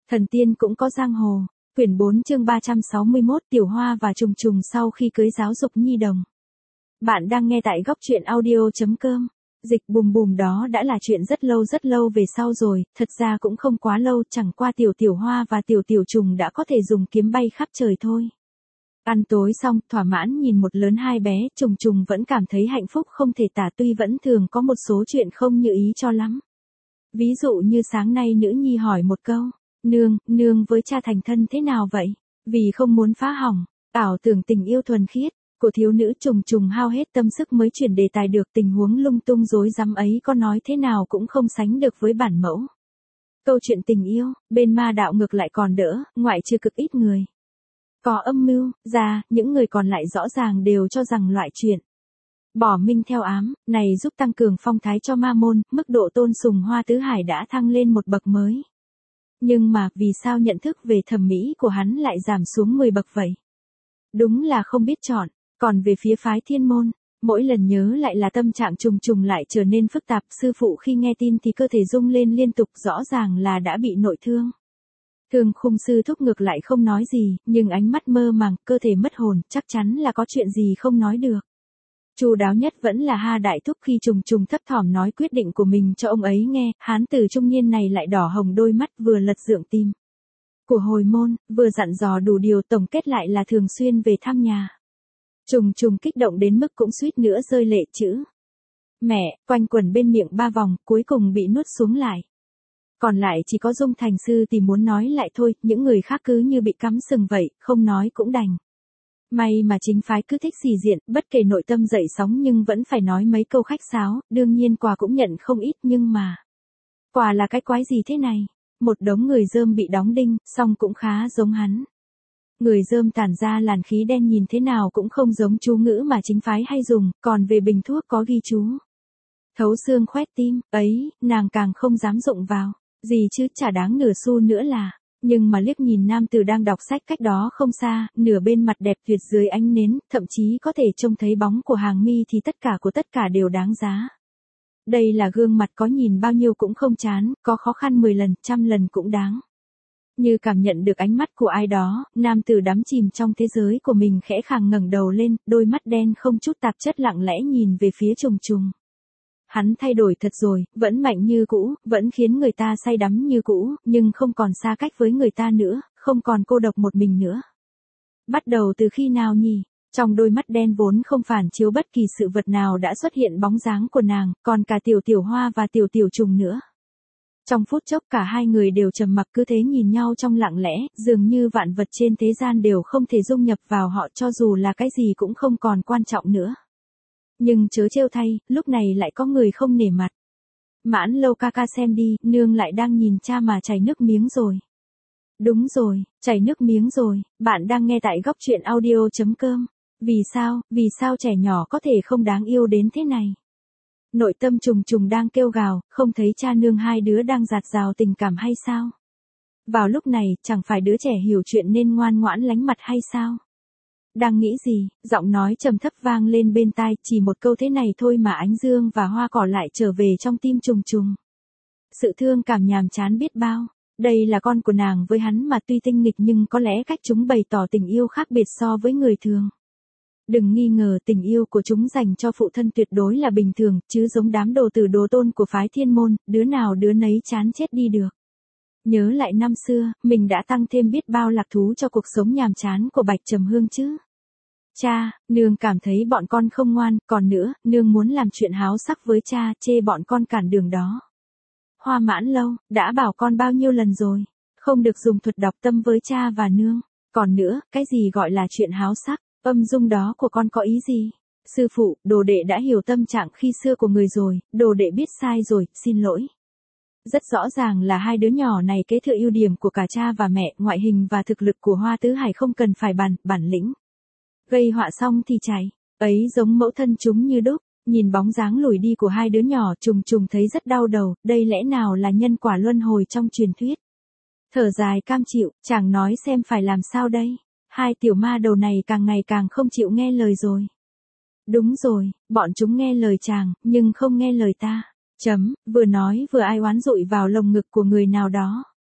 Thần tiên cũng có giang hồ. Quyển 4 chương 361 Tiểu Hoa và Trùng Trùng sau khi cưới giáo dục nhi đồng. Bạn đang nghe tại góc truyện audio.com. Dịch bùm bùm đó đã là chuyện rất lâu về sau rồi, thật ra cũng không quá lâu, chẳng qua Tiểu Hoa và Tiểu Trùng đã có thể dùng kiếm bay khắp trời thôi. Ăn tối xong, thỏa mãn nhìn một lớn hai bé, Trùng Trùng vẫn cảm thấy hạnh phúc không thể tả, tuy vẫn thường có một số chuyện không như ý cho lắm. Ví dụ như sáng nay nữ nhi hỏi một câu, nương với cha thành thân thế nào vậy? Vì không muốn phá hỏng, ảo tưởng tình yêu thuần khiết của thiếu nữ. Trùng Trùng hao hết tâm sức mới chuyển đề tài được, tình huống lung tung rối rắm ấy có nói thế nào cũng không sánh được với bản mẫu. Câu chuyện tình yêu, bên ma đạo ngược lại còn đỡ, ngoại trừ cực ít người có âm mưu ra, những người còn lại rõ ràng đều cho rằng loại chuyện bỏ minh theo ám này giúp tăng cường phong thái cho ma môn, mức độ tôn sùng Hoa Tứ Hải đã thăng lên một bậc mới. Nhưng mà, vì sao nhận thức về thẩm mỹ của hắn lại giảm xuống 10 bậc vậy? Đúng là không biết chọn. Còn về phía phái Thiên Môn, mỗi lần nhớ lại là tâm trạng Trùng Trùng lại trở nên phức tạp. Sư phụ khi nghe tin thì cơ thể rung lên liên tục, rõ ràng là đã bị nội thương. Thương Khung sư thúc ngược lại không nói gì, nhưng ánh mắt mơ màng, cơ thể mất hồn, chắc chắn là có chuyện gì không nói được. Chu đáo nhất vẫn là Ha đại thúc khi Trùng Trùng thấp thỏm nói quyết định của mình cho ông ấy nghe, hán tử trung niên này lại đỏ hồng đôi mắt, vừa lật dượng tim của hồi môn, vừa dặn dò đủ điều, tổng kết lại là thường xuyên về thăm nhà. Trùng Trùng kích động đến mức cũng suýt nữa rơi lệ, chữ mẹ quanh quẩn bên miệng 3 vòng, cuối cùng bị nuốt xuống lại. Còn lại chỉ có Dung Thành sư thì muốn nói lại thôi, những người khác cứ như bị cắm sừng vậy, không nói cũng đành. May mà chính phái cứ thích xì diện, bất kể nội tâm dậy sóng nhưng vẫn phải nói mấy câu khách sáo, đương nhiên quà cũng nhận không ít, nhưng mà quà là cái quái gì thế này? Một đống người rơm bị đóng đinh, song cũng khá giống hắn. Người rơm tản ra làn khí đen nhìn thế nào cũng không giống chú ngữ mà chính phái hay dùng, còn về bình thuốc có ghi chú thấu xương khoét tim, ấy, nàng càng không dám dụng vào. Gì chứ, chả đáng nửa xu nữa là. Nhưng mà liếc nhìn nam tử đang đọc sách cách đó không xa, nửa bên mặt đẹp tuyệt dưới ánh nến, thậm chí có thể trông thấy bóng của hàng mi, thì tất cả đều đáng giá. Đây là gương mặt có nhìn bao nhiêu cũng không chán, có khó khăn 10 lần, 100 lần cũng đáng. Như cảm nhận được ánh mắt của ai đó, nam tử đắm chìm trong thế giới của mình khẽ khàng ngẩng đầu lên, đôi mắt đen không chút tạp chất lặng lẽ nhìn về phía Trùng Trùng. Hắn thay đổi thật rồi, vẫn mạnh như cũ, vẫn khiến người ta say đắm như cũ, nhưng không còn xa cách với người ta nữa, không còn cô độc một mình nữa. Bắt đầu từ khi nào nhỉ? Trong đôi mắt đen vốn không phản chiếu bất kỳ sự vật nào đã xuất hiện bóng dáng của nàng, còn cả Tiểu Hoa và Tiểu Trùng nữa. Trong phút chốc cả hai người đều trầm mặc, cứ thế nhìn nhau trong lặng lẽ, dường như vạn vật trên thế gian đều không thể dung nhập vào họ, cho dù là cái gì cũng không còn quan trọng nữa. Nhưng chớ trêu thay, lúc này lại có người không nể mặt. Mãn Lâu ca ca xem đi, nương lại đang nhìn cha mà chảy nước miếng rồi. Đúng rồi, chảy nước miếng rồi, bạn đang nghe tại góc truyện audio.com. Vì sao trẻ nhỏ có thể không đáng yêu đến thế này? Nội tâm Trùng Trùng đang kêu gào, không thấy cha nương hai đứa đang dạt dào tình cảm hay sao? Vào lúc này, chẳng phải đứa trẻ hiểu chuyện nên ngoan ngoãn lánh mặt hay sao? Đang nghĩ gì, giọng nói trầm thấp vang lên bên tai, chỉ một câu thế này thôi mà ánh dương và hoa cỏ lại trở về trong tim Trùng Trùng. Sự thương cảm nhàm chán biết bao, đây là con của nàng với hắn mà tuy tinh nghịch nhưng có lẽ cách chúng bày tỏ tình yêu khác biệt so với người thường. Đừng nghi ngờ tình yêu của chúng dành cho phụ thân tuyệt đối là bình thường, chứ giống đám đồ tử đồ tôn của phái Thiên Môn, đứa nào đứa nấy chán chết đi được. Nhớ lại năm xưa, mình đã tăng thêm biết bao lạc thú cho cuộc sống nhàm chán của Bạch Trầm Hương chứ. Cha, nương cảm thấy bọn con không ngoan, còn nữa, nương muốn làm chuyện háo sắc với cha, chê bọn con cản đường đó. Hoa Mãn Lâu, đã bảo con bao nhiêu lần rồi, không được dùng thuật đọc tâm với cha và nương. Còn nữa, cái gì gọi là chuyện háo sắc, âm dung đó của con có ý gì? Sư phụ, đồ đệ đã hiểu tâm trạng khi xưa của người rồi, đồ đệ biết sai rồi, xin lỗi. Rất rõ ràng là hai đứa nhỏ này kế thừa ưu điểm của cả cha và mẹ, ngoại hình và thực lực của Hoa Tứ Hải không cần phải bản lĩnh. Gây họa xong thì chạy, ấy giống mẫu thân chúng như đúc, nhìn bóng dáng lùi đi của hai đứa nhỏ Trùng Trùng thấy rất đau đầu, đây lẽ nào là nhân quả luân hồi trong truyền thuyết. Thở dài cam chịu, chàng nói xem phải làm sao đây, hai tiểu ma đầu này càng ngày càng không chịu nghe lời rồi. Đúng rồi, bọn chúng nghe lời chàng, nhưng không nghe lời ta. Vừa nói vừa ai oán dụi vào lồng ngực của người nào đó.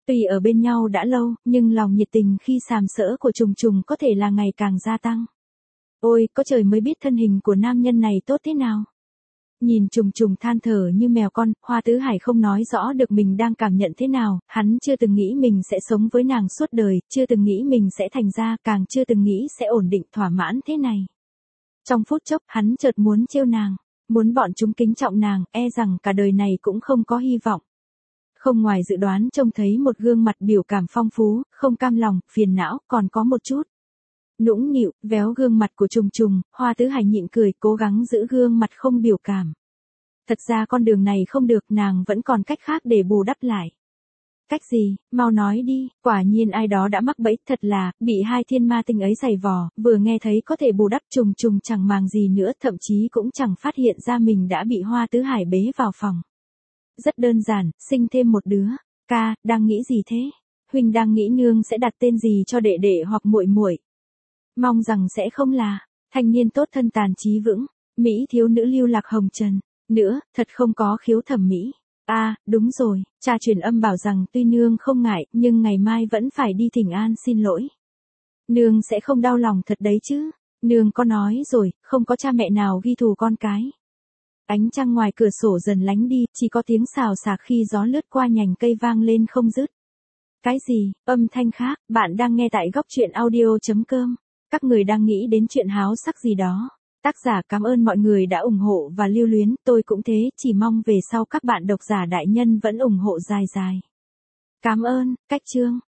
Tuy ở bên nhau đã lâu, nhưng lòng nhiệt tình khi sàm sỡ của Trùng Trùng có thể là ngày càng gia tăng. Ôi, có trời mới biết thân hình của nam nhân này tốt thế nào. Nhìn Trùng Trùng than thở như mèo con, Hoa Tứ Hải không nói rõ được mình đang cảm nhận thế nào, hắn chưa từng nghĩ mình sẽ sống với nàng suốt đời, chưa từng nghĩ mình sẽ thành ra, càng chưa từng nghĩ sẽ ổn định thỏa mãn thế này. Trong phút chốc, hắn chợt muốn trêu nàng, muốn bọn chúng kính trọng nàng, e rằng cả đời này cũng không có hy vọng. Không ngoài dự đoán trông thấy một gương mặt biểu cảm phong phú, không cam lòng, phiền não, còn có một chút nũng nịu, véo gương mặt của Trùng Trùng, Hoa Tứ Hải nhịn cười, cố gắng giữ gương mặt không biểu cảm. Thật ra con đường này không được, nàng vẫn còn cách khác để bù đắp lại. Cách gì, mau nói đi, quả nhiên ai đó đã mắc bẫy, thật là, bị hai thiên ma tinh ấy giày vò, vừa nghe thấy có thể bù đắp Trùng Trùng chẳng màng gì nữa, thậm chí cũng chẳng phát hiện ra mình đã bị Hoa Tứ Hải bế vào phòng. Rất đơn giản, sinh thêm một đứa. Ca, đang nghĩ gì thế? Huynh đang nghĩ nương sẽ đặt tên gì cho đệ đệ hoặc muội muội? Mong rằng sẽ không là thanh niên tốt thân tàn trí vững, mỹ thiếu nữ lưu lạc hồng trần. Nữa, thật không có khiếu thẩm mỹ. Đúng rồi, cha truyền âm bảo rằng tuy nương không ngại, nhưng ngày mai vẫn phải đi thỉnh an xin lỗi. Nương sẽ không đau lòng thật đấy chứ? Nương có nói rồi, không có cha mẹ nào ghi thù con cái. Ánh trăng ngoài cửa sổ dần lánh đi, chỉ có tiếng xào xạc khi gió lướt qua nhành cây vang lên không dứt. Cái gì, âm thanh khác, bạn đang nghe tại góc truyện audio.com. Các người đang nghĩ đến chuyện háo sắc gì đó. Tác giả cảm ơn mọi người đã ủng hộ và lưu luyến, tôi cũng thế, chỉ mong về sau các bạn độc giả đại nhân vẫn ủng hộ dài dài. Cảm ơn, cách chương.